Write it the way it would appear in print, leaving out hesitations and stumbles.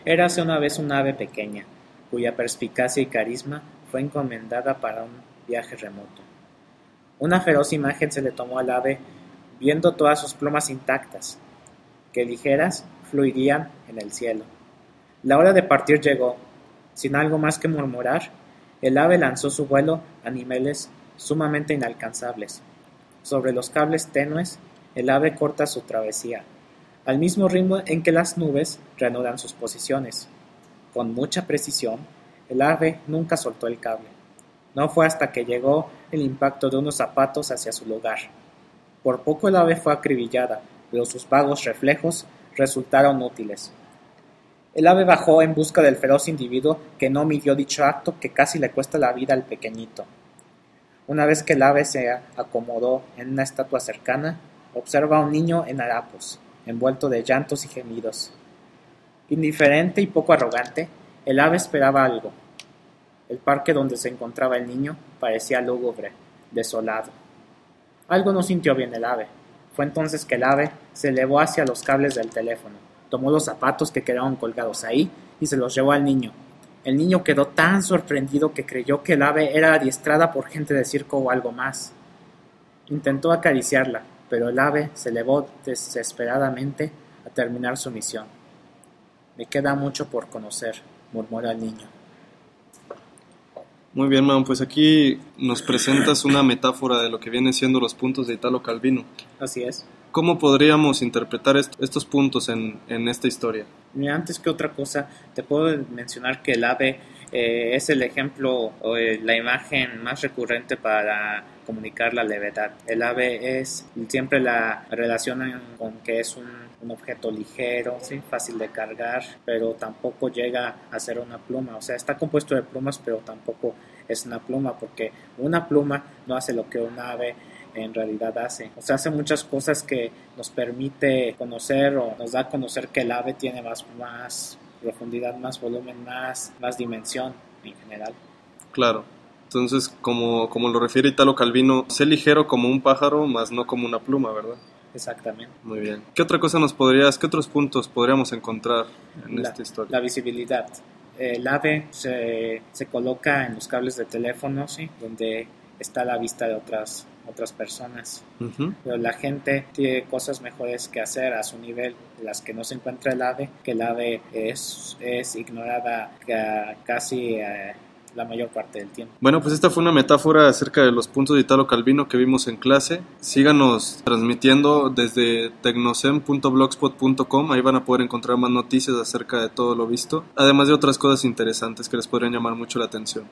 Érase una vez un ave pequeña, cuya perspicacia y carisma fue encomendada para un viaje remoto. Una feroz imagen se le tomó al ave, viendo todas sus plumas intactas, que ligeras fluirían en el cielo. La hora de partir llegó. Sin algo más que murmurar, el ave lanzó su vuelo a niveles sumamente inalcanzables. Sobre los cables tenues, el ave corta su travesía, al mismo ritmo en que las nubes reanudan sus posiciones. Con mucha precisión, el ave nunca soltó el cable. No fue hasta que llegó el impacto de unos zapatos hacia su lugar. Por poco el ave fue acribillada, pero sus vagos reflejos resultaron útiles. El ave bajó en busca del feroz individuo que no midió dicho acto que casi le cuesta la vida al pequeñito. Una vez que el ave se acomodó en una estatua cercana, observa a un niño en harapos, envuelto de llantos y gemidos. Indiferente y poco arrogante, el ave esperaba algo. El parque donde se encontraba el niño parecía lúgubre, desolado. Algo no sintió bien el ave. Fue entonces que el ave se elevó hacia los cables del teléfono, tomó los zapatos que quedaban colgados ahí y se los llevó al niño. El niño quedó tan sorprendido que creyó que el ave era adiestrada por gente de circo o algo más. Intentó acariciarla, pero el ave se elevó desesperadamente a terminar su misión. «Me queda mucho por conocer», murmuró el niño. Muy bien, man, pues aquí nos presentas una metáfora de lo que vienen siendo los puntos de Italo Calvino. Así es. ¿Cómo podríamos interpretar estos puntos en esta historia? Mira, antes que otra cosa, te puedo mencionar que el ave es el ejemplo o la imagen más recurrente para comunicar la levedad. El ave siempre la relacionan con que es un objeto ligero, ¿sí? Fácil de cargar, pero tampoco llega a ser una pluma. O sea, está compuesto de plumas, pero tampoco es una pluma, porque una pluma no hace lo que un ave en realidad hace. O sea, hace muchas cosas que nos permite conocer o nos da a conocer que el ave tiene más profundidad, más volumen, más dimensión en general. Claro. Entonces, como lo refiere Italo Calvino, sé ligero como un pájaro, mas no como una pluma, ¿verdad? Exactamente. Muy bien. ¿Qué otros puntos podríamos encontrar en esta historia? La visibilidad. El ave se coloca en los cables de teléfono, ¿sí? Donde está a la vista de otras personas. Uh-huh. Pero la gente tiene cosas mejores que hacer a su nivel, las que no se encuentra el ave, que el ave es ignorada casi la mayor parte del tiempo. Bueno, pues esta fue una metáfora acerca de los puntos de Italo Calvino que vimos en clase. Síganos transmitiendo desde tecnosem.blogspot.com, ahí van a poder encontrar más noticias acerca de todo lo visto, además de otras cosas interesantes que les podrían llamar mucho la atención.